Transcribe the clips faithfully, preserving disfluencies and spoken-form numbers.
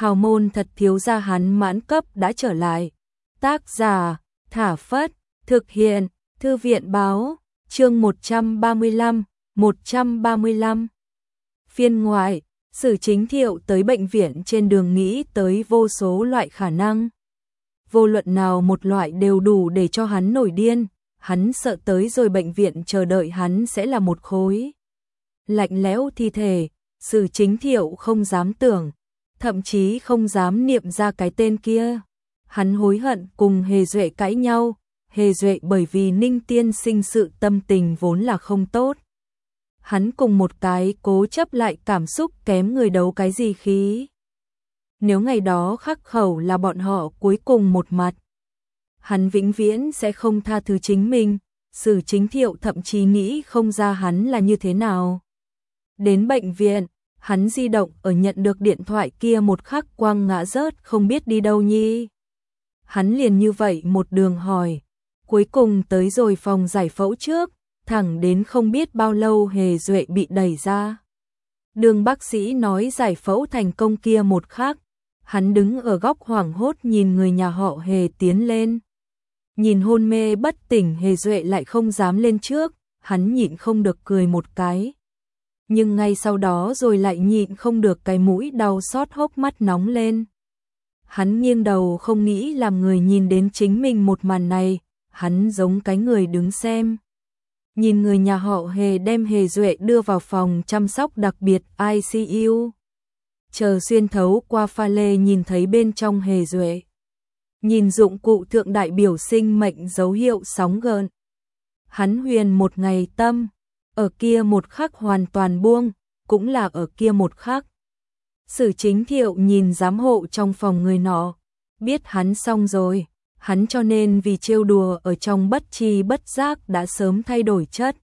hào môn thật thiếu gia hắn mãn cấp đã trở lại. Tác giả, Thả Phất, thực hiện, Thư viện báo, chương một trăm ba mươi lăm, một trăm ba mươi lăm. Phiên ngoại, Sử Chính Thiệu tới bệnh viện trên đường nghĩ tới vô số loại khả năng. Vô luận nào một loại đều đủ để cho hắn nổi điên, hắn sợ tới rồi bệnh viện chờ đợi hắn sẽ là một khối lạnh lẽo thi thể. Sử Chính Thiệu không dám tưởng, thậm chí không dám niệm ra cái tên kia. Hắn hối hận cùng Hề Duệ cãi nhau, Hề Duệ bởi vì Ninh tiên sinh sự tâm tình vốn là không tốt. Hắn cùng một cái cố chấp lại cảm xúc kém người đấu cái gì khí. Nếu ngày đó khắc khẩu là bọn họ cuối cùng một mặt, hắn vĩnh viễn sẽ không tha thứ chính mình. Sử Chính Thiệu thậm chí nghĩ không ra hắn là như thế nào. Đến bệnh viện, hắn di động ở nhận được điện thoại kia một khắc quang ngã rớt không biết đi đâu nhi. Hắn liền như vậy một đường hỏi, cuối cùng tới rồi phòng giải phẫu trước, thẳng đến không biết bao lâu Hề Duệ bị đẩy ra. Đường bác sĩ nói giải phẫu thành công kia một khắc, hắn đứng ở góc hoảng hốt nhìn người nhà họ Hề tiến lên. Nhìn hôn mê bất tỉnh Hề Duệ lại không dám lên trước, hắn nhịn không được cười một cái. Nhưng ngay sau đó rồi lại nhịn không được cái mũi đau xót hốc mắt nóng lên. Hắn nghiêng đầu không nghĩ làm người nhìn đến chính mình một màn này, hắn giống cái người đứng xem. Nhìn người nhà họ Hề đem Hề Duệ đưa vào phòng chăm sóc đặc biệt I C U. Chờ xuyên thấu qua pha lê nhìn thấy bên trong Hề Duệ. Nhìn dụng cụ thượng đại biểu sinh mệnh dấu hiệu sóng gợn. Hắn huyền một ngày tâm, ở kia một khắc hoàn toàn buông, cũng là ở kia một khắc. Sử Chính Thiệu nhìn giám hộ trong phòng người nọ, biết hắn xong rồi, hắn cho nên vì trêu đùa ở trong bất tri bất giác đã sớm thay đổi chất.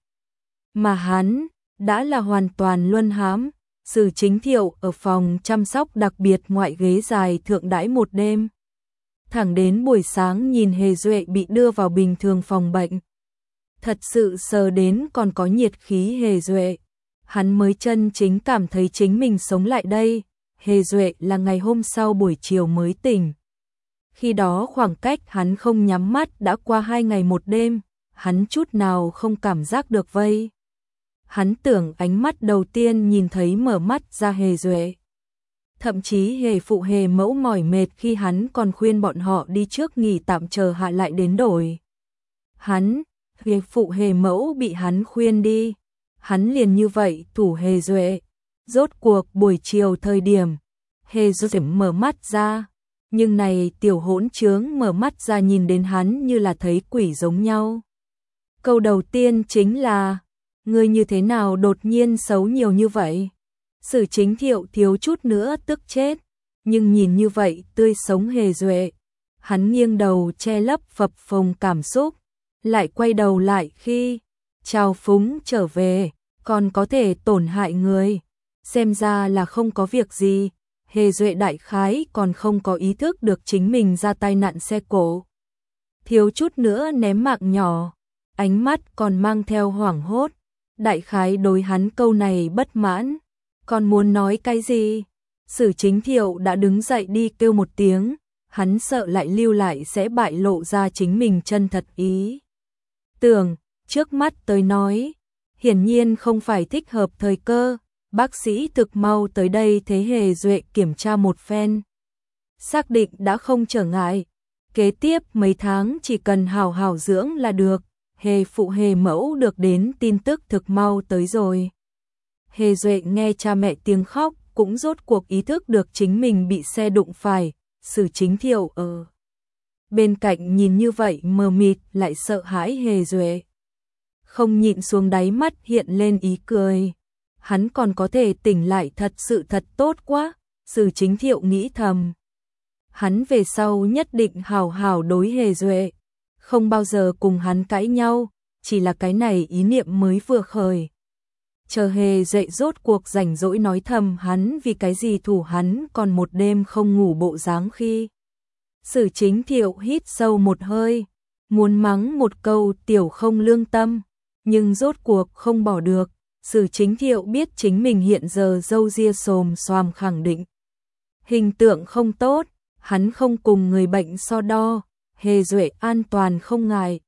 Mà hắn, đã là hoàn toàn luân hãm. Sử Chính Thiệu ở phòng chăm sóc đặc biệt ngoại ghế dài thượng đãi một đêm. Thẳng đến buổi sáng nhìn Hề Duệ bị đưa vào bình thường phòng bệnh. Thật sự sờ đến còn có nhiệt khí Hề Duệ. Hắn mới chân chính cảm thấy chính mình sống lại đây. Hề Duệ là ngày hôm sau buổi chiều mới tỉnh. Khi đó khoảng cách hắn không nhắm mắt đã qua hai ngày một đêm, hắn chút nào không cảm giác được vây. Hắn tưởng ánh mắt đầu tiên nhìn thấy mở mắt ra Hề Duệ. Thậm chí Hề phụ Hề mẫu mỏi mệt khi hắn còn khuyên bọn họ đi trước nghỉ tạm chờ hạ lại đến đổi. Hắn, Hề phụ Hề mẫu bị hắn khuyên đi. Hắn liền như vậy thủ Hề Duệ. Rốt cuộc buổi chiều thời điểm, Hề Duệ mở mắt ra. Nhưng này tiểu hỗn trướng mở mắt ra nhìn đến hắn như là thấy quỷ giống nhau. Câu đầu tiên chính là, ngươi như thế nào đột nhiên xấu nhiều như vậy? Sử Chính Thiệu thiếu chút nữa tức chết, nhưng nhìn như vậy tươi sống Hề Duệ. Hắn nghiêng đầu che lấp phập phồng cảm xúc, lại quay đầu lại khi trào phúng trở về, còn có thể tổn hại người. Xem ra là không có việc gì. Hề Duệ đại khái còn không có ý thức được chính mình ra tai nạn xe cộ. Thiếu chút nữa ném mạng nhỏ, ánh mắt còn mang theo hoảng hốt. Đại khái đối hắn câu này bất mãn, còn muốn nói cái gì? Sử Chính Thiệu đã đứng dậy đi kêu một tiếng, hắn sợ lại lưu lại sẽ bại lộ ra chính mình chân thật ý. Tưởng, trước mắt tới nói, hiển nhiên không phải thích hợp thời cơ. Bác sĩ thực mau tới đây thế Hề Duệ kiểm tra một phen. Xác định đã không trở ngại. Kế tiếp mấy tháng chỉ cần hào hào dưỡng là được. Hề phụ Hề mẫu được đến tin tức thực mau tới rồi. Hề Duệ nghe cha mẹ tiếng khóc cũng rốt cuộc ý thức được chính mình bị xe đụng phải. Sử Chính Thiệu ở bên cạnh nhìn như vậy mờ mịt lại sợ hãi Hề Duệ. Không nhịn xuống đáy mắt hiện lên ý cười. Hắn còn có thể tỉnh lại thật sự thật tốt quá, Sử Chính Thiệu nghĩ thầm. Hắn về sau nhất định hào hào đối Hề Duệ, không bao giờ cùng hắn cãi nhau, chỉ là cái này ý niệm mới vừa khởi. Chờ Hề Duệ rốt cuộc rảnh rỗi nói thầm hắn vì cái gì thủ hắn còn một đêm không ngủ bộ dáng khi. Sử Chính Thiệu hít sâu một hơi, muốn mắng một câu tiểu không lương tâm, nhưng rốt cuộc không bỏ được. Sử Chính Thiệu biết chính mình hiện giờ râu ria xồm xoàm khẳng định. Hình tượng không tốt, hắn không cùng người bệnh so đo, Hề Duệ an toàn không ngại.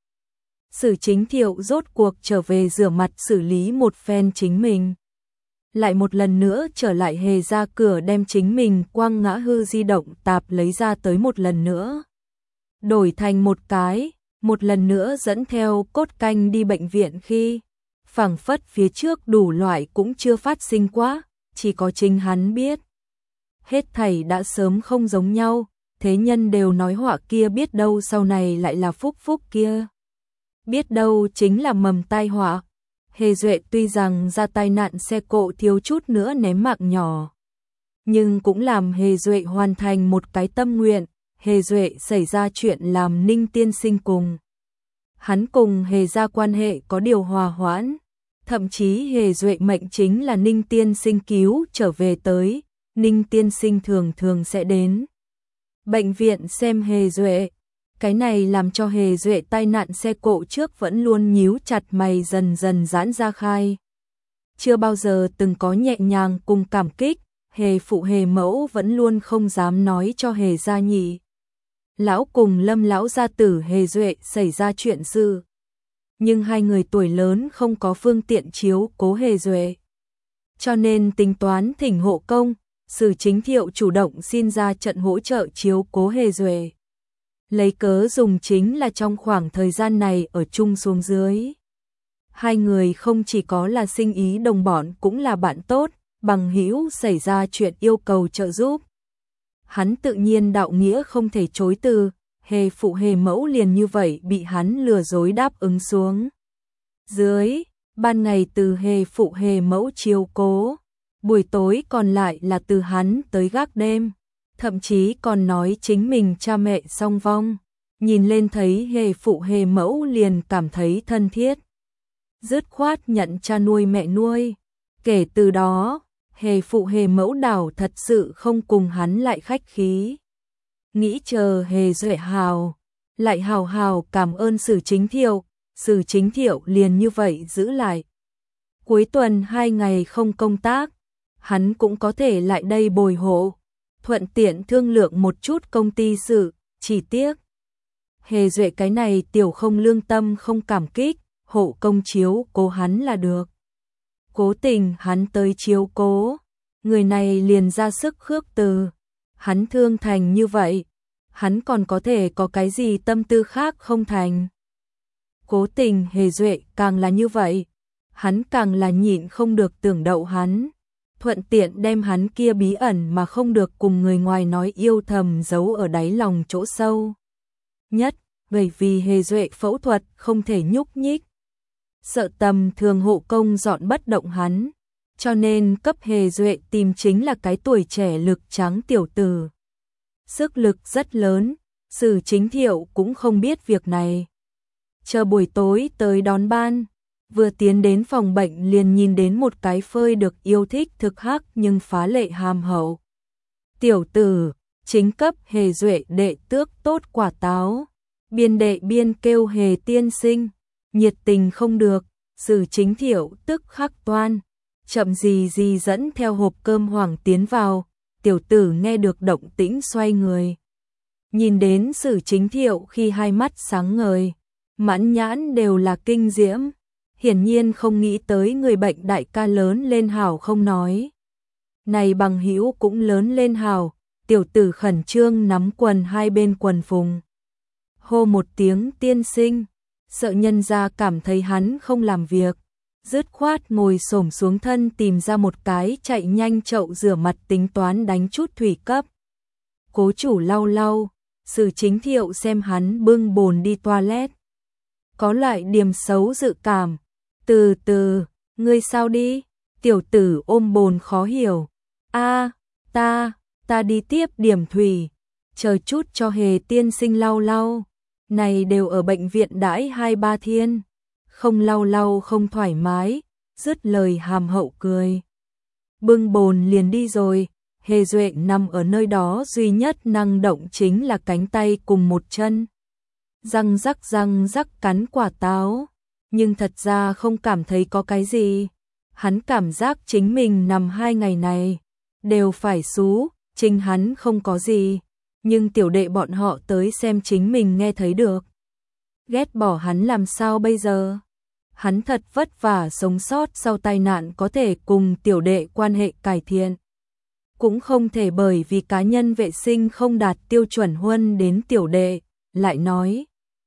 Sử Chính Thiệu rốt cuộc trở về rửa mặt xử lý một phen chính mình. Lại một lần nữa trở lại Hề ra cửa đem chính mình quăng ngã hư di động tạp lấy ra tới một lần nữa. Đổi thành một cái, một lần nữa dẫn theo cốt canh đi bệnh viện khi phảng phất phía trước đủ loại cũng chưa phát sinh quá, chỉ có chính hắn biết. Hết thảy đã sớm không giống nhau, thế nhân đều nói họa kia biết đâu sau này lại là phúc phúc kia. Biết đâu chính là mầm tai họa. Hề Duệ tuy rằng ra tai nạn xe cộ thiếu chút nữa ném mạng nhỏ, nhưng cũng làm Hề Duệ hoàn thành một cái tâm nguyện. Hề Duệ xảy ra chuyện làm Ninh tiên sinh cùng. Hắn cùng Hề ra quan hệ có điều hòa hoãn, thậm chí Hề Duệ mệnh chính là Ninh tiên sinh cứu trở về tới. Ninh tiên sinh thường thường sẽ đến bệnh viện xem Hề Duệ. Cái này làm cho Hề Duệ tai nạn xe cộ trước vẫn luôn nhíu chặt mày dần dần giãn ra khai. Chưa bao giờ từng có nhẹ nhàng cùng cảm kích, Hề phụ Hề mẫu vẫn luôn không dám nói cho Hề gia nhị lão cùng Lâm lão gia tử Hề Duệ xảy ra chuyện dư. Nhưng hai người tuổi lớn không có phương tiện chiếu cố Hề Duệ. Cho nên tính toán thỉnh hộ công, Sử Chính Thiệu chủ động xin ra trận hỗ trợ chiếu cố Hề Duệ. Lấy cớ dùng chính là trong khoảng thời gian này ở chung xuống dưới. Hai người không chỉ có là sinh ý đồng bọn cũng là bạn tốt, bằng hữu xảy ra chuyện yêu cầu trợ giúp. Hắn tự nhiên đạo nghĩa không thể chối từ, Hề phụ Hề mẫu liền như vậy bị hắn lừa dối đáp ứng xuống. Dưới, ban ngày từ Hề phụ Hề mẫu chiếu cố, buổi tối còn lại là từ hắn tới gác đêm. Thậm chí còn nói chính mình cha mẹ song vong, nhìn lên thấy Hề phụ Hề mẫu liền cảm thấy thân thiết. Dứt khoát nhận cha nuôi mẹ nuôi. Kể từ đó, Hề phụ Hề mẫu đảo thật sự không cùng hắn lại khách khí. Nghĩ chờ Hề Duệ hào, lại hào hào cảm ơn Sử Chính Thiệu, Sử Chính Thiệu liền như vậy giữ lại. Cuối tuần hai ngày không công tác, hắn cũng có thể lại đây bồi hộ. Thuận tiện thương lượng một chút công ty sự, chỉ tiếc. Hề Duệ cái này tiểu không lương tâm không cảm kích, hộ công chiếu cố hắn là được. Cố tình hắn tới chiếu cố, người này liền ra sức khước từ. Hắn thương thành như vậy, hắn còn có thể có cái gì tâm tư khác không thành. Cố tình Hề Duệ càng là như vậy, hắn càng là nhịn không được tưởng đậu hắn. Thuận tiện đem hắn kia bí ẩn mà không được cùng người ngoài nói yêu thầm giấu ở đáy lòng chỗ sâu nhất, bởi vì Hề Duệ phẫu thuật không thể nhúc nhích. Sợ tầm thường hộ công dọn bất động hắn, cho nên cấp Hề Duệ tìm chính là cái tuổi trẻ lực trắng tiểu tử. Sức lực rất lớn, Sử Chính Thiệu cũng không biết việc này. Chờ buổi tối tới đón ban, vừa tiến đến phòng bệnh liền nhìn đến một cái phơi được yêu thích thực hắc nhưng phá lệ hàm hậu. Tiểu tử, chính cấp Hề Duệ đệ tước tốt quả táo. Biên đệ biên kêu Hề tiên sinh, nhiệt tình không được, Sử Chính Thiệu tức khắc toan. Chậm gì gì dẫn theo hộp cơm hoàng tiến vào, tiểu tử nghe được động tĩnh xoay người. Nhìn đến Sử Chính Thiệu khi hai mắt sáng ngời, mãn nhãn đều là kinh diễm. Hiển nhiên không nghĩ tới người bệnh đại ca lớn lên hào không nói. Này bằng hữu cũng lớn lên hào, tiểu tử khẩn trương nắm quần hai bên quần phùng. Hô một tiếng tiên sinh, sợ nhân ra cảm thấy hắn không làm việc. Dứt khoát ngồi xổm xuống thân tìm ra một cái chạy nhanh chậu rửa mặt tính toán đánh chút thủy cấp. Cố chủ lau lau, Sử Chính Thiệu xem hắn bưng bồn đi toilet. Có loại điểm xấu dự cảm. Từ từ, ngươi sao đi? Tiểu tử ôm bồn khó hiểu. A, ta, ta đi tiếp điểm thủy. Chờ chút cho Hề tiên sinh lau lau. Này đều ở bệnh viện đãi hai ba thiên. Không lau lau không thoải mái. Dứt lời hàm hậu cười. Bưng bồn liền đi rồi. Hề Duệ nằm ở nơi đó duy nhất năng động chính là cánh tay cùng một chân. Răng rắc răng rắc cắn quả táo. Nhưng thật ra không cảm thấy có cái gì. Hắn cảm giác chính mình nằm hai ngày này, đều phải xú, Trình hắn không có gì, nhưng tiểu đệ bọn họ tới xem chính mình nghe thấy được. Ghét bỏ hắn làm sao bây giờ? Hắn thật vất vả sống sót sau tai nạn có thể cùng tiểu đệ quan hệ cải thiện. Cũng không thể bởi vì cá nhân vệ sinh không đạt tiêu chuẩn huân đến tiểu đệ, lại nói.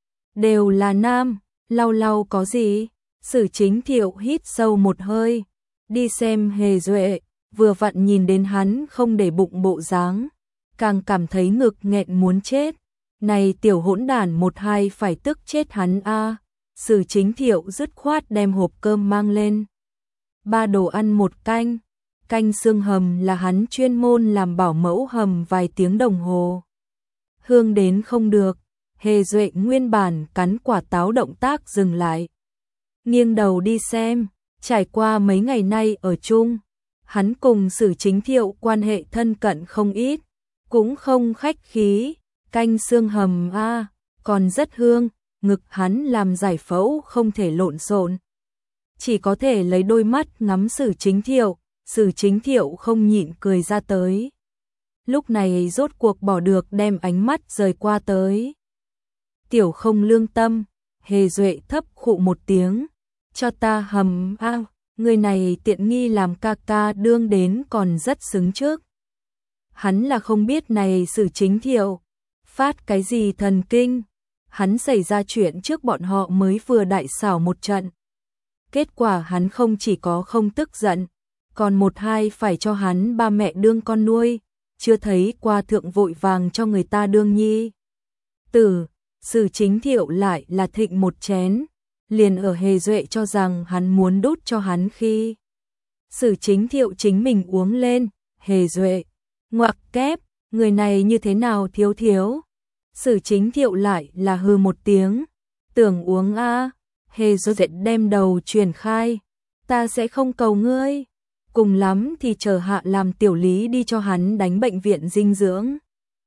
Đều là nam, lau lau có gì? Sử Chính Thiệu hít sâu một hơi, đi xem Hề Duệ, vừa vặn nhìn đến hắn không để bụng bộ dáng, càng cảm thấy ngực nghẹn muốn chết. Này tiểu hỗn đản một hai phải tức chết hắn a. Sử Chính Thiệu dứt khoát đem hộp cơm mang lên. Ba đồ ăn một canh, canh xương hầm là hắn chuyên môn làm bảo mẫu hầm vài tiếng đồng hồ. Hương đến không được, Hề Duệ nguyên bản cắn quả táo động tác dừng lại. Nghiêng đầu đi xem, trải qua mấy ngày nay ở chung, hắn cùng Sử Chính Thiệu quan hệ thân cận không ít, cũng không khách khí, canh xương hầm a, còn rất hương, ngực hắn làm giải phẫu không thể lộn xộn, chỉ có thể lấy đôi mắt ngắm Sử Chính Thiệu, Sử Chính Thiệu không nhịn cười ra tới. Lúc này rốt cuộc bỏ được đem ánh mắt rời qua tới. Tiểu không lương tâm, Hề Duệ thấp khụ một tiếng, cho ta hầm a, người này tiện nghi làm ca ca đương đến còn rất xứng trước. Hắn là không biết này Sử Chính Thiệu phát cái gì thần kinh, hắn xảy ra chuyện trước bọn họ mới vừa đại xảo một trận. Kết quả hắn không chỉ có không tức giận, còn một hai phải cho hắn ba mẹ đương con nuôi, chưa thấy qua thượng vội vàng cho người ta đương nhi. Tử, Sử Chính Thiệu lại là thịnh một chén, liền ở Hề Duệ cho rằng hắn muốn đút cho hắn khi. Sử Chính Thiệu chính mình uống lên, Hề Duệ, ngoặc kép, người này như thế nào thiếu thiếu. Sử Chính Thiệu lại là hư một tiếng, tưởng uống a. Hề Duệ đem đầu truyền khai, ta sẽ không cầu ngươi, cùng lắm thì chờ hạ làm tiểu lý đi cho hắn đánh bệnh viện dinh dưỡng.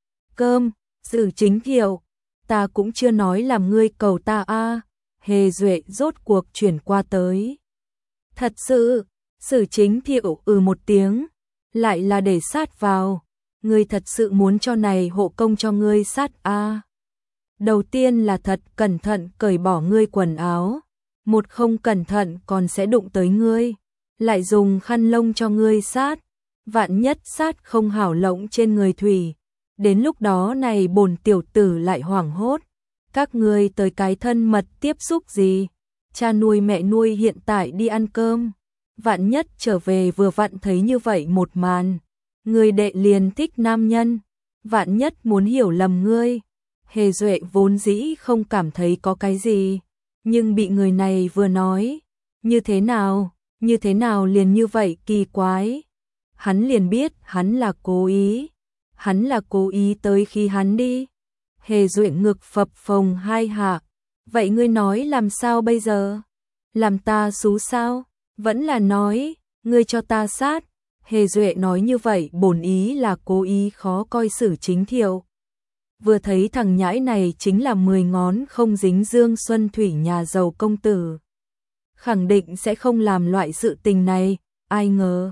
Cơm, Sử Chính Thiệu, ta cũng chưa nói làm ngươi cầu ta a. Hề Duệ rốt cuộc chuyển qua tới. Thật sự, Sử Chính Thiệu ừ một tiếng, lại là để sát vào, ngươi thật sự muốn cho này hộ công cho ngươi sát a. Đầu tiên là thật cẩn thận cởi bỏ ngươi quần áo, một không cẩn thận còn sẽ đụng tới ngươi, lại dùng khăn lông cho ngươi sát, vạn nhất sát không hảo lộng trên người thủy, đến lúc đó này bổn tiểu tử lại hoảng hốt, các ngươi tới cái thân mật tiếp xúc gì, cha nuôi mẹ nuôi hiện tại đi ăn cơm, vạn nhất trở về vừa vặn thấy như vậy một màn, người đệ liền thích nam nhân, vạn nhất muốn hiểu lầm ngươi. Hề Duệ vốn dĩ không cảm thấy có cái gì, nhưng bị người này vừa nói, như thế nào, như thế nào liền như vậy kỳ quái. Hắn liền biết hắn là cố ý, hắn là cố ý tới khi hắn đi. Hề Duệ ngực phập phồng hai hạ, vậy ngươi nói làm sao bây giờ? Làm ta xú sao? Vẫn là nói, ngươi cho ta sát. Hề Duệ nói như vậy bổn ý là cố ý khó coi Sử Chính Thiệu. Vừa thấy thằng nhãi này chính là mười ngón không dính dương xuân thủy nhà giàu công tử. Khẳng định sẽ không làm loại sự tình này, ai ngờ.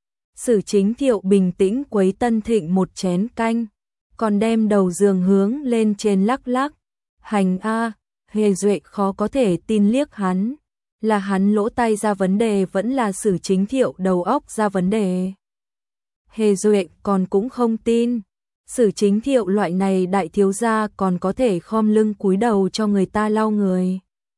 Sử Chính Thiệu bình tĩnh quấy Tân Thịnh một chén canh, còn đem đầu giường hướng lên trên lắc lắc. Hành a, Hề Duệ khó có thể tin liếc hắn, là hắn lỗ tai ra vấn đề vẫn là Sử Chính Thiệu đầu óc ra vấn đề. Hề Duệ còn cũng không tin. Sử Chính Thiệu loại này đại thiếu gia còn có thể khom lưng cúi đầu cho người ta lau người.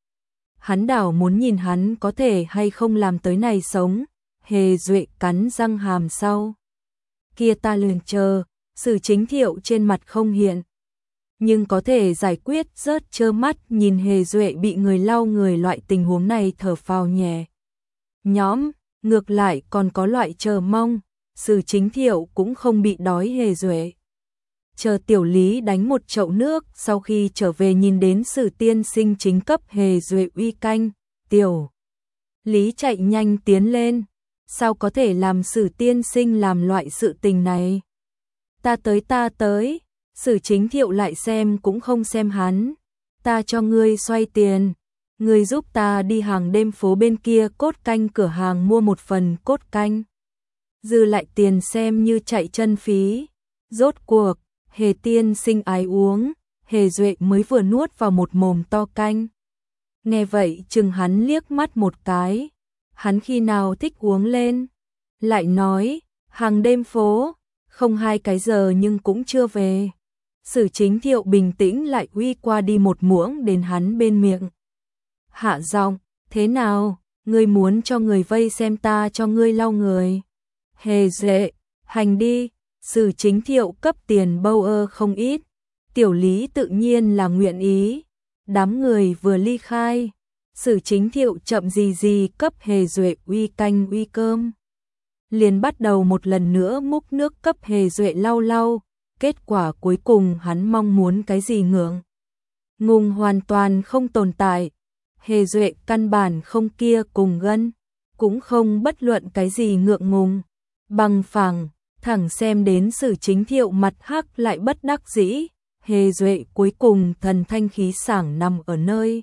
Hắn đảo muốn nhìn hắn có thể hay không làm tới này sống. Hề Duệ cắn răng hàm sau. Kia ta liền chờ, Sử Chính Thiệu trên mặt không hiện. Nhưng có thể giải quyết rớt trơ mắt nhìn Hề Duệ bị người lau người loại tình huống này thở phào nhẹ. Nhóm, ngược lại còn có loại chờ mong, Sử Chính Thiệu cũng không bị đói Hề Duệ. Chờ tiểu lý đánh một chậu nước, sau khi trở về nhìn đến Sử tiên sinh chính cấp Hề Duệ uy canh, tiểu lý chạy nhanh tiến lên, sao có thể làm Sử tiên sinh làm loại sự tình này? Ta tới ta tới, Sử Chính Thiệu lại xem cũng không xem hắn, ta cho ngươi xoay tiền, ngươi giúp ta đi hàng đêm phố bên kia cốt canh cửa hàng mua một phần cốt canh, dư lại tiền xem như chạy chân phí. Rốt cuộc, Hề tiên sinh ái uống, Hề Duệ mới vừa nuốt vào một mồm to canh. Nghe vậy chừng hắn liếc mắt một cái, hắn khi nào thích uống lên. Lại nói, hàng đêm phố, không hai cái giờ nhưng cũng chưa về. Sử Chính Thiệu bình tĩnh lại uy qua đi một muỗng đến hắn bên miệng. Hạ giọng, thế nào, ngươi muốn cho người vây xem ta cho ngươi lau người. Hề Duệ, hành đi, Sử Chính Thiệu cấp tiền bâu ơ không ít. Tiểu Lý tự nhiên là nguyện ý. Đám người vừa ly khai, Sử Chính Thiệu chậm gì gì cấp Hề Duệ uy canh uy cơm. Liền bắt đầu một lần nữa múc nước cấp Hề Duệ lau lau, kết quả cuối cùng hắn mong muốn cái gì ngượng ngùng hoàn toàn không tồn tại. Hề Duệ căn bản không kia cùng gân, cũng không bất luận cái gì ngượng ngùng, bằng phẳng, thẳng xem đến Sử Chính Thiệu mặt hắc lại bất đắc dĩ. Hề Duệ cuối cùng thần thanh khí sảng nằm ở nơi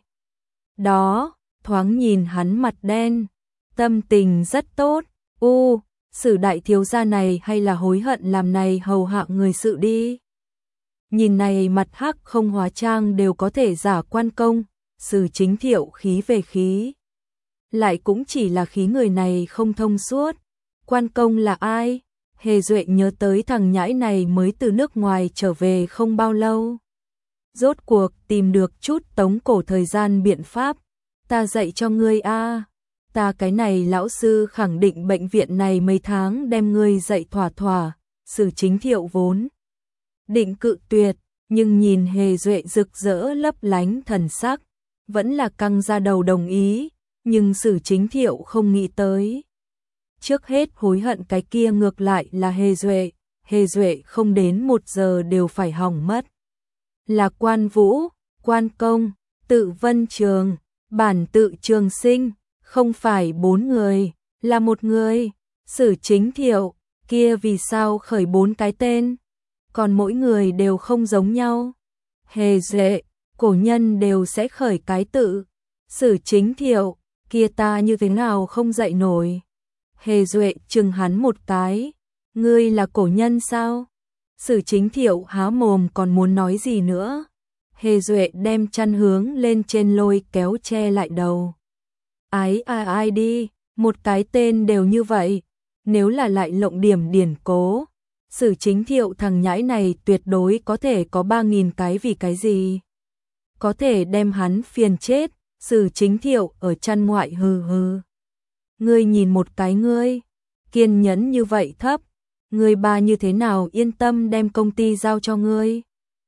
đó, thoáng nhìn hắn mặt đen, tâm tình rất tốt. U, Sử đại thiếu gia này hay là hối hận làm này hầu hạ người sự đi. Nhìn này mặt hắc không hóa trang đều có thể giả quan công, Sử Chính Thiệu khí về khí. Lại cũng chỉ là khí người này không thông suốt. Quan công là ai? Hề Duệ nhớ tới thằng nhãi này mới từ nước ngoài trở về không bao lâu. Rốt cuộc tìm được chút tống cổ thời gian biện pháp. Ta dạy cho ngươi a. Ta cái này lão sư khẳng định bệnh viện này mấy tháng đem ngươi dạy thỏa thỏa. Sử Chính Thiệu vốn định cự tuyệt, nhưng nhìn Hề Duệ rực rỡ lấp lánh thần sắc, vẫn là căng ra đầu đồng ý, nhưng Sử Chính Thiệu không nghĩ tới. Trước hết hối hận cái kia ngược lại là Hề Duệ, Hề Duệ không đến một giờ đều phải hỏng mất. Là Quan Vũ, Quan Công, Tự Vân Trường, bản tự Trường Sinh, không phải bốn người, là một người. Sử Chính Thiệu, kia vì sao khởi bốn cái tên, còn mỗi người đều không giống nhau. Hề Duệ, cổ nhân đều sẽ khởi cái tự. Sử Chính Thiệu, kia ta như thế nào không dậy nổi. Hề Duệ chừng hắn một cái, ngươi là cổ nhân sao? Sử Chính Thiệu há mồm còn muốn nói gì nữa. Hề Duệ đem chăn hướng lên trên lôi kéo che lại đầu. Ái ai ai đi, một cái tên đều như vậy, nếu là lại lộng điểm điển cố, Sử Chính Thiệu thằng nhãi này tuyệt đối có thể có ba nghìn cái vì cái gì. Có thể đem hắn phiền chết. Sử Chính Thiệu ở chăn ngoại hừ hừ. Ngươi nhìn một cái ngươi, kiên nhẫn như vậy thấp, ngươi ba như thế nào yên tâm đem công ty giao cho ngươi.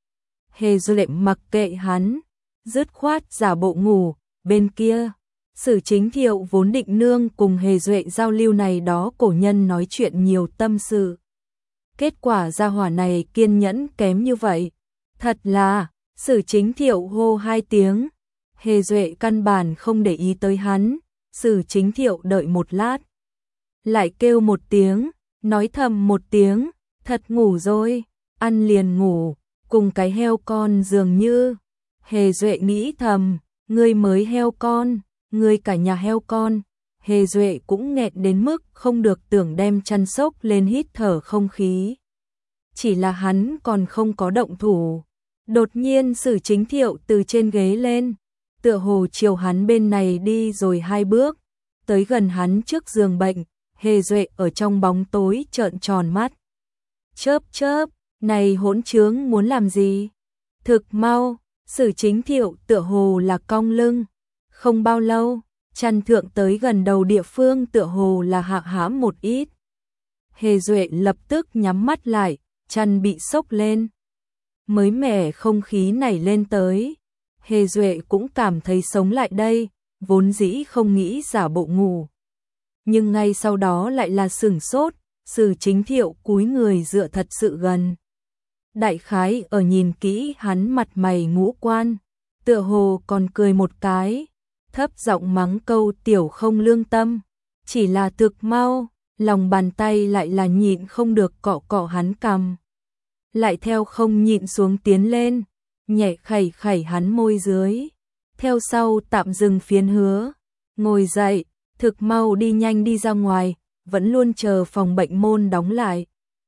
Hề Duệ mặc kệ hắn, dứt khoát giả bộ ngủ, bên kia, Sử Chính Thiệu vốn định nương cùng Hề Duệ giao lưu này đó cổ nhân nói chuyện nhiều tâm sự. Kết quả gia hỏa này kiên nhẫn kém như vậy, thật là, Sử Chính Thiệu hô hai tiếng, Hề Duệ căn bản không để ý tới hắn. Sử Chính Thiệu đợi một lát, lại kêu một tiếng, nói thầm một tiếng, thật ngủ rồi, ăn liền ngủ, cùng cái heo con dường như. Hề Duệ nghĩ thầm, ngươi mới heo con, ngươi cả nhà heo con. Hề Duệ cũng nghẹn đến mức không được tưởng đem chăn sốc lên hít thở không khí. Chỉ là hắn còn không có động thủ. Đột nhiên Sử Chính Thiệu từ trên ghế lên, tựa hồ chiều hắn bên này đi rồi hai bước, tới gần hắn trước giường bệnh. Hề Duệ ở trong bóng tối trợn tròn mắt. Chớp chớp, này hỗn trướng muốn làm gì? Thực mau, Sử Chính Thiệu tựa hồ là cong lưng. Không bao lâu, chăn thượng tới gần đầu địa phương tựa hồ là hạ hãm một ít. Hề Duệ lập tức nhắm mắt lại, chăn bị sốc lên. Mới mẻ không khí nảy lên tới. Hề Duệ cũng cảm thấy sống lại đây, vốn dĩ không nghĩ giả bộ ngủ. Nhưng ngay sau đó lại là sửng sốt, Sử Chính Thiệu cúi người dựa thật sự gần. Đại khái ở nhìn kỹ hắn mặt mày ngũ quan, tựa hồ còn cười một cái, thấp giọng mắng câu tiểu không lương tâm, chỉ là thực mau, lòng bàn tay lại là nhịn không được cọ cọ hắn cằm. Lại theo không nhịn xuống tiến lên, nhẹ khẩy khẩy hắn môi dưới, theo sau tạm dừng phiến hứa, ngồi dậy, thực mau đi nhanh đi ra ngoài, vẫn luôn chờ phòng bệnh môn đóng lại.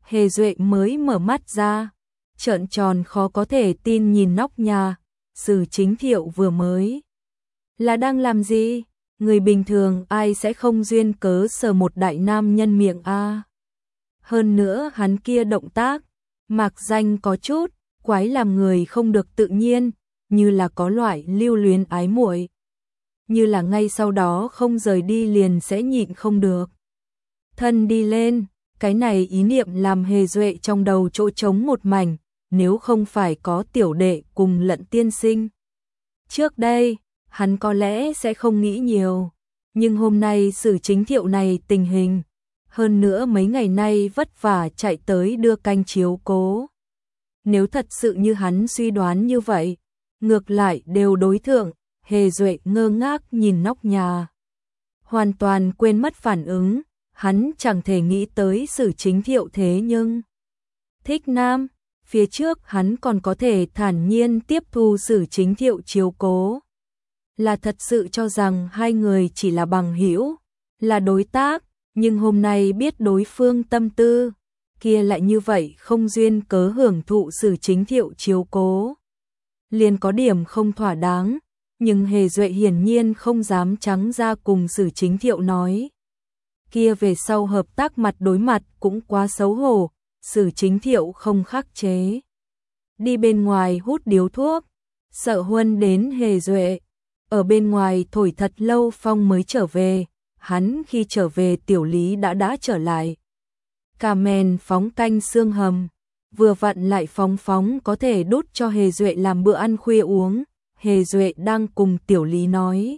Hề Duệ mới mở mắt ra, trợn tròn khó có thể tin nhìn nóc nhà, Sử Chính Thiệu vừa mới. Là đang làm gì? Người bình thường ai sẽ không duyên cớ sờ một đại nam nhân miệng a. Hơn nữa hắn kia động tác, mạc danh có chút, quái làm người không được tự nhiên, như là có loại lưu luyến ái muội. Như là ngay sau đó không rời đi liền sẽ nhịn không được. Thân đi lên, cái này ý niệm làm Hề Duệ trong đầu chỗ trống một mảnh, nếu không phải có tiểu đệ cùng Lận tiên sinh. Trước đây, hắn có lẽ sẽ không nghĩ nhiều, nhưng hôm nay Sử Chính Thiệu này tình hình, hơn nữa mấy ngày nay vất vả chạy tới đưa canh chiếu cố. Nếu thật sự như hắn suy đoán như vậy, ngược lại đều đối thượng, Hề Duệ ngơ ngác nhìn nóc nhà. Hoàn toàn quên mất phản ứng, hắn chẳng thể nghĩ tới Sử Chính Thiệu thế nhưng. Thích nam, phía trước hắn còn có thể thản nhiên tiếp thu Sử Chính Thiệu chiếu cố. Là thật sự cho rằng hai người chỉ là bằng hữu, là đối tác, nhưng hôm nay biết đối phương tâm tư, kia lại như vậy không duyên cớ hưởng thụ Sử Chính Thiệu chiếu cố. Liền có điểm không thỏa đáng, nhưng Hề Duệ hiển nhiên không dám trắng ra cùng Sử Chính Thiệu nói. Kia về sau hợp tác mặt đối mặt cũng quá xấu hổ, Sử Chính Thiệu không khắc chế. Đi bên ngoài hút điếu thuốc, sợ Huân đến Hề Duệ. Ở bên ngoài thổi thật lâu phong mới trở về, hắn khi trở về tiểu lý đã đã trở lại. Cà mèn phóng canh xương hầm, vừa vặn lại phóng phóng có thể đút cho Hề Duệ làm bữa ăn khuya uống. Hề Duệ đang cùng tiểu lý nói.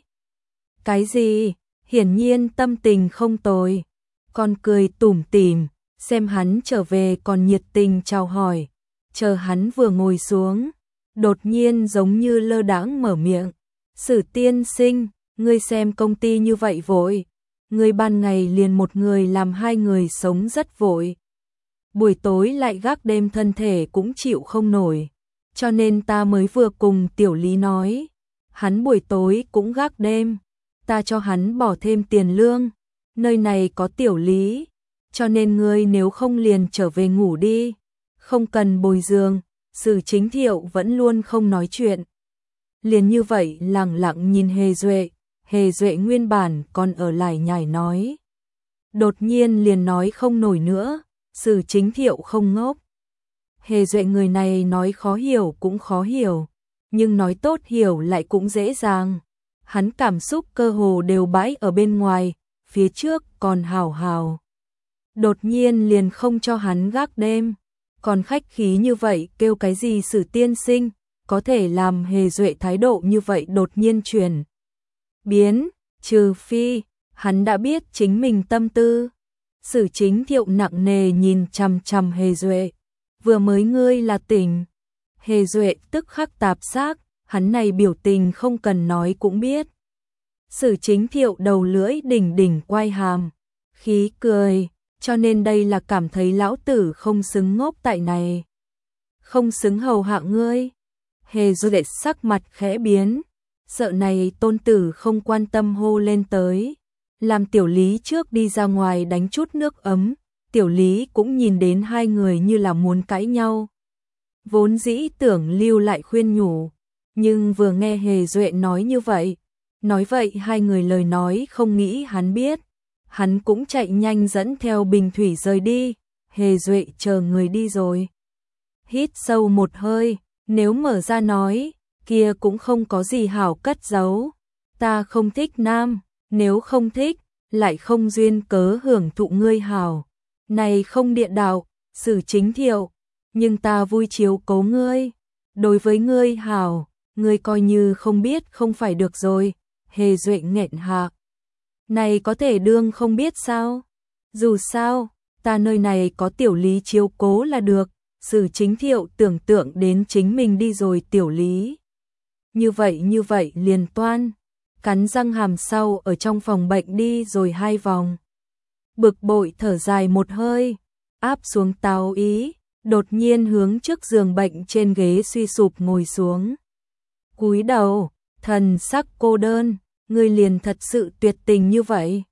Cái gì? Hiển nhiên tâm tình không tồi. Còn cười tủm tỉm, xem hắn trở về còn nhiệt tình chào hỏi. Chờ hắn vừa ngồi xuống, đột nhiên giống như lơ đãng mở miệng. Sử tiên sinh, ngươi xem công ty như vậy vội. Ngươi ban ngày liền một người làm hai người sống rất vội. Buổi tối lại gác đêm thân thể cũng chịu không nổi. Cho nên ta mới vừa cùng tiểu lý nói. Hắn buổi tối cũng gác đêm. Ta cho hắn bỏ thêm tiền lương. Nơi này có tiểu lý. Cho nên ngươi nếu không liền trở về ngủ đi. Không cần bồi giường. Sử Chính Thiệu vẫn luôn không nói chuyện. Liền như vậy lặng lặng nhìn Hề Duệ. Hề Duệ nguyên bản còn ở lại nhảy nói. Đột nhiên liền nói không nổi nữa. Sử Chính Thiệu không ngốc. Hề Duệ người này nói khó hiểu cũng khó hiểu, nhưng nói tốt hiểu lại cũng dễ dàng. Hắn cảm xúc cơ hồ đều bãi ở bên ngoài, phía trước còn hào hào. Đột nhiên liền không cho hắn gác đêm, còn khách khí như vậy kêu cái gì Sử tiên sinh, có thể làm Hề Duệ thái độ như vậy đột nhiên chuyển biến, trừ phi, hắn đã biết chính mình tâm tư. Sử Chính Thiệu nặng nề nhìn chằm chằm Hề Duệ. Vừa mới ngươi là tỉnh. Hề Duệ tức khắc tạp xác, hắn này biểu tình không cần nói cũng biết. Sử Chính Thiệu đầu lưỡi đỉnh đỉnh quay hàm, khí cười, cho nên đây là cảm thấy lão tử không xứng ngốc tại này. Không xứng hầu hạ ngươi. Hề Duệ sắc mặt khẽ biến, sợ này tôn tử không quan tâm hô lên tới. Làm tiểu lý trước đi ra ngoài đánh chút nước ấm. Tiểu lý cũng nhìn đến hai người như là muốn cãi nhau. Vốn dĩ tưởng lưu lại khuyên nhủ, nhưng vừa nghe Hề Duệ nói như vậy, nói vậy hai người lời nói không nghĩ hắn biết. Hắn cũng chạy nhanh dẫn theo bình thủy rời đi. Hề Duệ chờ người đi rồi. Hít sâu một hơi, nếu mở ra nói, kia cũng không có gì hảo cất giấu. Ta không thích nam, nếu không thích, lại không duyên cớ hưởng thụ ngươi hảo. Này không địa đạo, Sử Chính Thiệu, nhưng ta vui chiếu cố ngươi. Đối với ngươi hảo, ngươi coi như không biết không phải được rồi. Hề Duệ nghẹn hạ. Này có thể đương không biết sao? Dù sao, ta nơi này có tiểu lý chiếu cố là được. Sử Chính Thiệu tưởng tượng đến chính mình đi rồi tiểu lý. Như vậy như vậy liền toan. Cắn răng hàm sau ở trong phòng bệnh đi rồi hai vòng. Bực bội thở dài một hơi, áp xuống táo ý, đột nhiên hướng trước giường bệnh trên ghế suy sụp ngồi xuống. Cúi đầu, thần sắc cô đơn, ngươi liền thật sự tuyệt tình như vậy.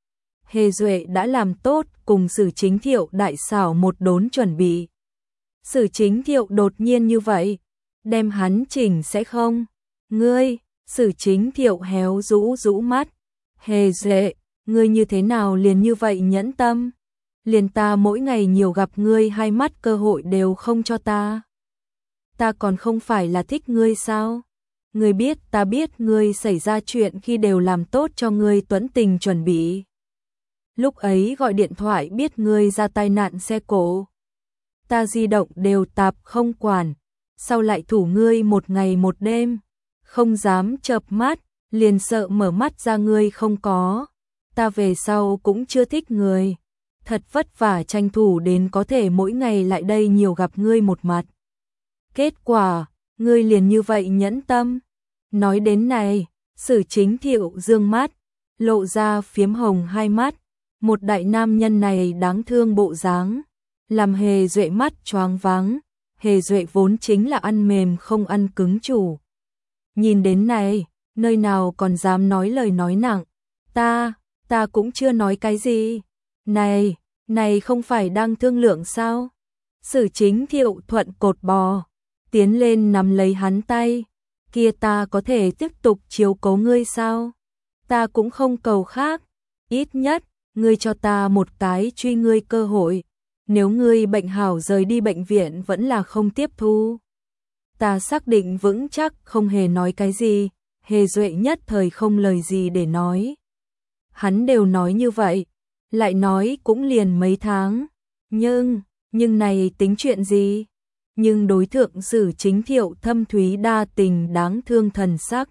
Hề Duệ đã làm tốt cùng Sử Chính Thiệu đại xảo một đốn chuẩn bị. Sử Chính Thiệu đột nhiên như vậy, đem hắn chỉnh sẽ không? Ngươi, Sử Chính Thiệu héo rũ rũ mắt. Hề Duệ, ngươi như thế nào liền như vậy nhẫn tâm? Liền ta mỗi ngày nhiều gặp ngươi hai mắt cơ hội đều không cho ta. Ta còn không phải là thích ngươi sao? Ngươi biết ta biết ngươi xảy ra chuyện khi đều làm tốt cho ngươi tuẫn tình chuẩn bị. Lúc ấy gọi điện thoại biết ngươi ra tai nạn xe cộ. Ta di động đều tạp không quản, sau lại thủ ngươi một ngày một đêm, không dám chợp mắt, liền sợ mở mắt ra ngươi không có. Ta về sau cũng chưa thích người, thật vất vả tranh thủ đến có thể mỗi ngày lại đây nhiều gặp ngươi một mặt. Kết quả, ngươi liền như vậy nhẫn tâm. Nói đến này, Sử Chính Thiệu dương mắt, lộ ra phiếm hồng hai mắt, một đại nam nhân này đáng thương bộ dáng, làm Hề Duệ mắt choáng váng. Hề Duệ vốn chính là ăn mềm không ăn cứng chủ. Nhìn đến này, nơi nào còn dám nói lời nói nặng. Ta, ta cũng chưa nói cái gì. Này, này không phải đang thương lượng sao? Sử Chính Thiệu thuận cột bò, tiến lên nắm lấy hắn tay. Kia ta có thể tiếp tục chiếu cố ngươi sao? Ta cũng không cầu khác, ít nhất, ngươi cho ta một cái truy ngươi cơ hội. Nếu ngươi bệnh hảo rời đi bệnh viện vẫn là không tiếp thu. Ta xác định vững chắc không hề nói cái gì. Hề Duệ nhất thời không lời gì để nói. Hắn đều nói như vậy, lại nói cũng liền mấy tháng. Nhưng, nhưng này tính chuyện gì? Nhưng đối thượng Sử Chính Thiệu thâm thúy đa tình đáng thương thần sắc.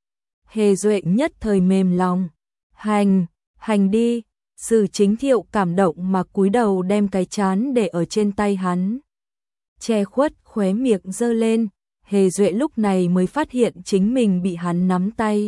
Hề Duệ nhất thời mềm lòng. Hành, hành đi. Sử Chính Thiệu cảm động mà cúi đầu đem cái chán để ở trên tay hắn. Che khuất khóe miệng giơ lên, Hề Duệ lúc này mới phát hiện chính mình bị hắn nắm tay.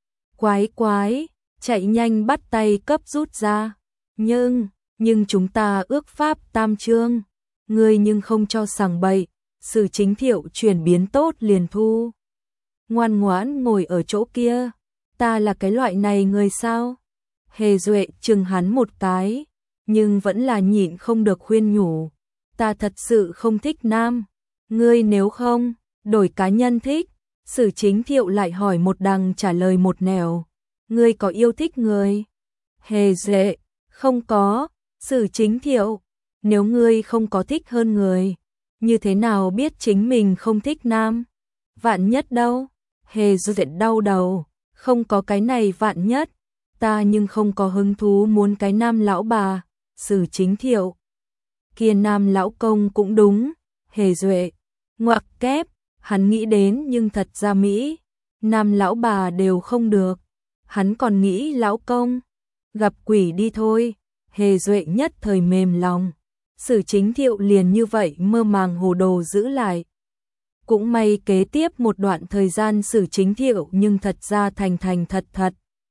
Quái quái, chạy nhanh bắt tay cấp rút ra. Nhưng, nhưng chúng ta ước pháp tam chương. Ngươi nhưng không cho sằng bậy. Sử Chính Thiệu chuyển biến tốt liền thu. Ngoan ngoãn ngồi ở chỗ kia. Ta là cái loại này người sao? Hề Duệ chừng hắn một cái, nhưng vẫn là nhịn không được khuyên nhủ. Ta thật sự không thích nam. Ngươi nếu không, đổi cá nhân thích. Sử Chính Thiệu lại hỏi một đằng trả lời một nẻo. Ngươi có yêu thích người? Hề Duệ, không có. Sử Chính Thiệu, nếu ngươi không có thích hơn người, như thế nào biết chính mình không thích nam? Vạn nhất đâu? Hề Duệ đau đầu, không có cái này vạn nhất. Ta nhưng không có hứng thú muốn cái nam lão bà. Sử Chính Thiệu, kia nam lão công cũng đúng. Hề Duệ, ngoặc kép, hắn nghĩ đến nhưng thật ra Mỹ, nam lão bà đều không được. Hắn còn nghĩ lão công, gặp quỷ đi thôi. Hề Duệ nhất thời mềm lòng. Sử Chính Thiệu liền như vậy mơ màng hồ đồ giữ lại. Cũng may kế tiếp một đoạn thời gian Sử Chính Thiệu nhưng thật ra thành thành thật thật.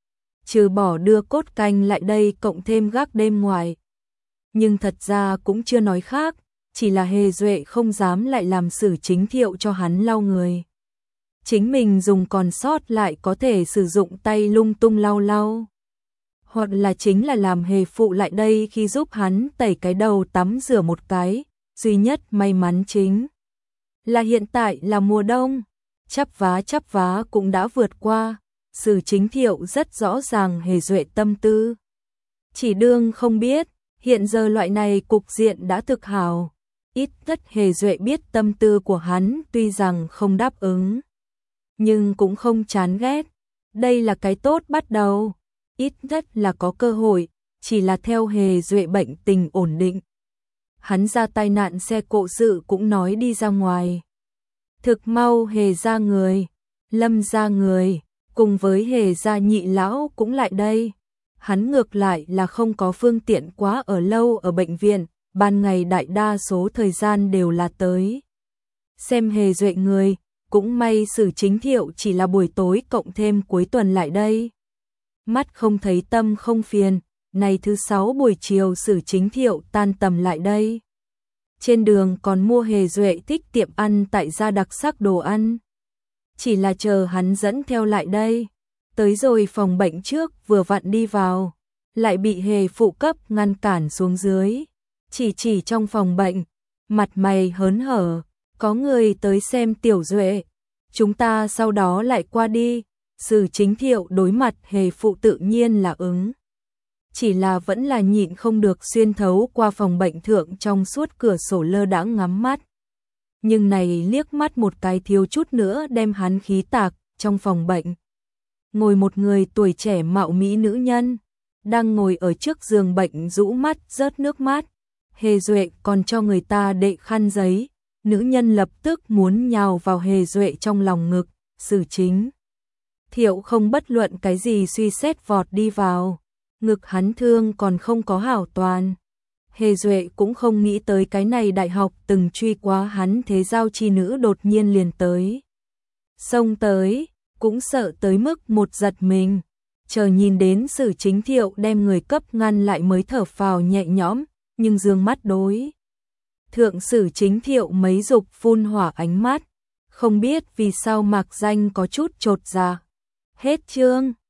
Trừ bỏ đưa cốt canh lại đây cộng thêm gác đêm ngoài. Nhưng thật ra cũng chưa nói khác, chỉ là Hề Duệ không dám lại làm Sử Chính Thiệu cho hắn lau người. Chính mình dùng còn sót lại có thể sử dụng tay lung tung lau lau. Hoặc là chính là làm Hề phụ lại đây khi giúp hắn tẩy cái đầu tắm rửa một cái. Duy nhất may mắn chính là hiện tại là mùa đông, chắp vá chắp vá cũng đã vượt qua. Sử Chính Thiệu rất rõ ràng Hề Duệ tâm tư. Chỉ đương không biết, hiện giờ loại này cục diện đã thực hảo. Ít nhất Hề Duệ biết tâm tư của hắn tuy rằng không đáp ứng, nhưng cũng không chán ghét. Đây là cái tốt bắt đầu. Ít nhất là có cơ hội, chỉ là theo Hề Duệ bệnh tình ổn định. Hắn ra tai nạn xe cộ sự cũng nói đi ra ngoài. Thực mau Hề ra người, Lâm ra người, cùng với Hề gia nhị lão cũng lại đây. Hắn ngược lại là không có phương tiện quá ở lâu ở bệnh viện, ban ngày đại đa số thời gian đều là tới xem Hề Duệ người. Cũng may Sử Chính Thiệu chỉ là buổi tối cộng thêm cuối tuần lại đây. Mắt không thấy tâm không phiền. Này thứ sáu buổi chiều Sử Chính Thiệu tan tầm lại đây. Trên đường còn mua Hề Duệ thích tiệm ăn tại gia đặc sắc đồ ăn. Chỉ là chờ hắn dẫn theo lại đây. Tới rồi phòng bệnh trước vừa vặn đi vào. lại bị hề phụ cấp ngăn cản xuống dưới. Chỉ chỉ trong phòng bệnh, mặt mày hớn hở, có người tới xem Tiểu Duệ. Chúng ta sau đó lại qua đi. Sử Chính Thiệu đối mặt hề phụ tự nhiên là ứng. Chỉ là vẫn là nhịn không được xuyên thấu qua phòng bệnh thượng trong suốt cửa sổ lơ đãng ngắm mắt. Nhưng này liếc mắt một cái thiếu chút nữa đem hắn khí tạc. Trong phòng bệnh ngồi một người tuổi trẻ mạo mỹ nữ nhân, đang ngồi ở trước giường bệnh rũ mắt rớt nước mắt. Hề Duệ còn cho người ta đệ khăn giấy, nữ nhân lập tức muốn nhào vào Hề Duệ trong lòng ngực. Sử Chính Thiệu không bất luận cái gì suy xét vọt đi vào, ngực hắn thương còn không có hảo toàn. Hề Duệ cũng không nghĩ tới cái này đại học từng truy quá hắn thế giao chi nữ đột nhiên liền tới. Xông tới, cũng sợ tới mức một giật mình, chờ nhìn đến Sử Chính Thiệu đem người cấp ngăn lại mới thở phào nhẹ nhõm, nhưng dương mắt đối thượng Sử Chính Thiệu mấy dục phun hỏa ánh mắt, không biết vì sao Mạc Danh có chút chột dạ. Hết chương.